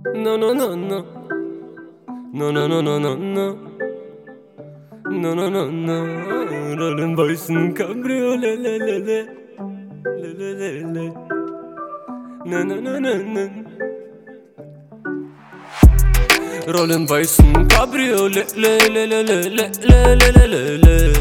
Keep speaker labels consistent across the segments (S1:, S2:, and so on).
S1: No, no, no, no. No, no, no, no, no, no. No, no, no, no. Roll im weißen Cabriolet, le, le, le. Le, le, le, le. Na, na, na, na, na. Roll im weißen Cabriolet, le, le, le, le, le, le, le, le, le.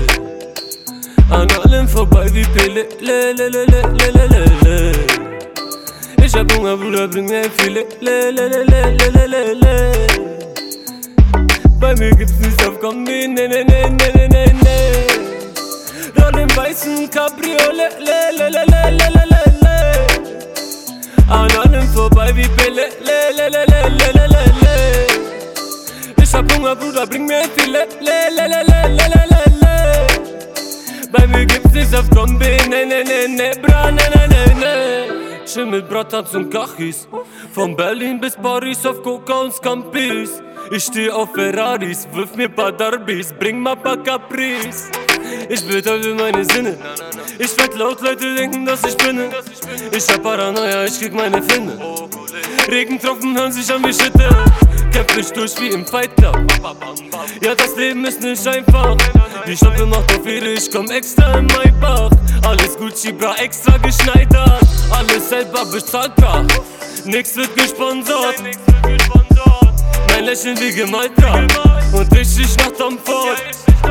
S1: An allem vorbei wie Pele, le, le, le, le, le, le, le. Ich hab Hunger, Bruder, bring mir viele, le, le, le, le, le, le, le. Bei mir gibt's nichts auf Kombi, ne, ne, ne, ne, ne, ne, ne. Roll im weißen Cabriolet, le, le, le, le, le, le, le, le. An allem vorbei wie Pele, le, le, le, le, le, le, le, le. Ich hab Hunger, Bruder, bring mir viele, le, le, le, le, le, le, le, le. Bei mir gibt's nichts auf Kombi, ne, ne, ne, ne, bra, ne, ne, ne, ne. Chill mit Bratans und Kachis, von Berlin bis Paris auf Coca und Scampis. Ich steh auf Ferraris, wirf mir paar Darbys, bring mal paar Capris. Ich betäube meine Sinne, ich werd laut, Leute denken, dass ich spinne. Ich hab Paranoia, ich krieg meine Finne. Regentropfen hören sich an wie Schütte. Kämpf mich durch wie im Fight Club. Ja, das Leben ist nicht einfach. Die Schlampe macht auf ihre, ich komm extra in Maybach. Alles Gucci, bra, extra geschneidert. Alles selber bezahlbar. Nix wird gesponsert. Mein Lächeln wie gemalt, bra. Und richtig nach Tom Ford.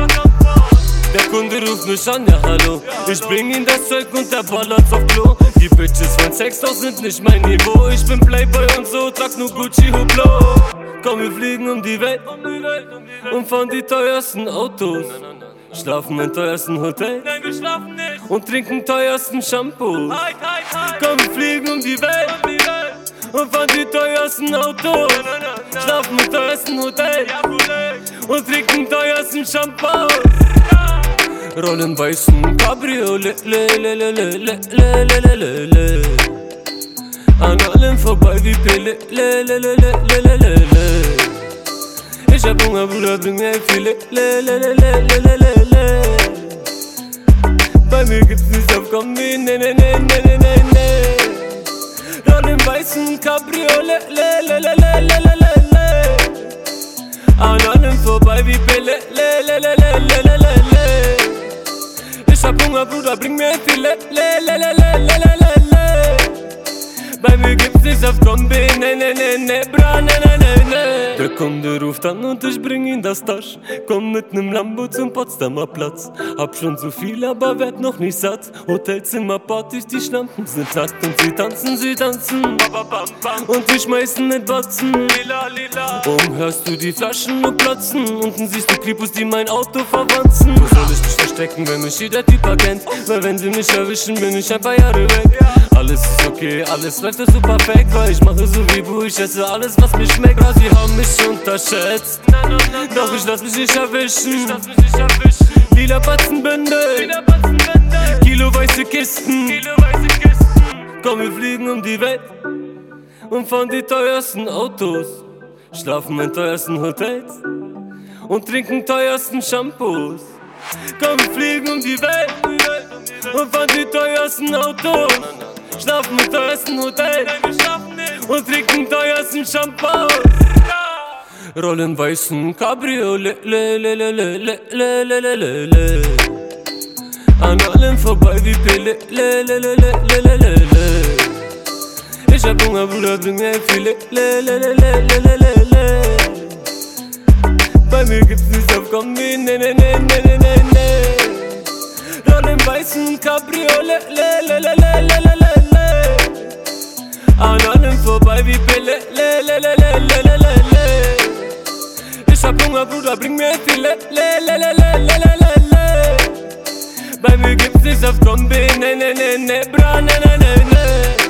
S1: Der Kunde ruft mich an, ja hallo. Ich bring ihm das Zeug und der ballert's auf Klo. Die Bitches von Sexhaus sind nicht mein Niveau. Ich bin Playboy und so, trag nur Gucci Hublot. Komm, wir fliegen um die Welt und fahren die teuersten Autos. Schlafen in teuersten Hotels und trinken teuersten Shampoo. Komm, wir fliegen um die Welt und fahren die teuersten Autos. Schlafen in teuersten Hotels und trinken teuersten Shampoo. Roll im weißen Cabriolet, le, le, le, le, le, le, le, le, le. An allem vorbei wie Pele, le, le, le, le, le, le, le, le. Ich hab Hunger, Bruder, bring mir viele, le, le, le, le, le, le, le, le. Bei mir gibt's nichts auf Kombi, ne, ne, ne, ne, ne, ne, ne. Roll im weißen Cabriolet, le, le, le, le, le, le, le, le. An allem vorbei wie Pele, le, le, le, le, le, le, le, le. Ich hab Hunger, Bruder, bring mir viele, le, le, le, le, le, le, le, le. Bei mir gibt's nichts auf Kombi, ne, ne, ne, ne, bra, ne, ne, ne, ne. Der Kunde ruft an und ich bring ihm das Tasch. Komm mit nem Lambo zum Potsdamer Platz. Hab schon so viel, aber werd noch nicht satt. Hotelzimmer, Partys, die Schlampen sind satt. Und sie tanzen, und wir schmeißen mit Batzen. Oben hörst du die Flaschen nur platzen. Unten siehst du Kripus, die mein Auto verwanzen. Wo soll ich mich verstecken, wenn mich jeder Typ erkennt? Weil wenn sie mich erwischen, bin ich ein paar Jahre weg. Alles ist okay, alles läuft so perfekt. Weil ich mache so wie du, ich esse alles, was mir schmeckt. Sie haben mich unterschätzt, doch ich lass mich nicht erwischen. Lila Batzenbände, Kilo weiße Kisten. Komm, wir fliegen um die Welt und fahren die teuersten Autos. Schlafen in teuersten Hotels und trinken teuersten Shampoos. Komm, wir fliegen um die Welt und fahren die teuersten Autos. Schlafen in teuersten Hotels und trinken teuersten Shampoos. Roll im weißen Cabriolet, le, le, le, le, le, le, le, le, le, le. An allem vorbei wie Pele, le, le, le, le, le, le, le, le. Ich hab Hunger, Bruder, bring mir viele, le, le, le, le, le, le, le, le. Bei mir gibt's nichts auf Kombi, ne, ne, ne, ne, ne, ne, ne. Roll im weißen Cabriolet, le, le, le, le, le, le, le, le. An allem vorbei wie Pele, le, le, le, le, le, le, le, le. Ich hab Hunger, Bruder, bring mir viele, le, le, le, le, le, le, le, le. Bei mir gibt's nichts auf Kombi, ne, ne, ne, ne, bra, ne, ne, ne, ne.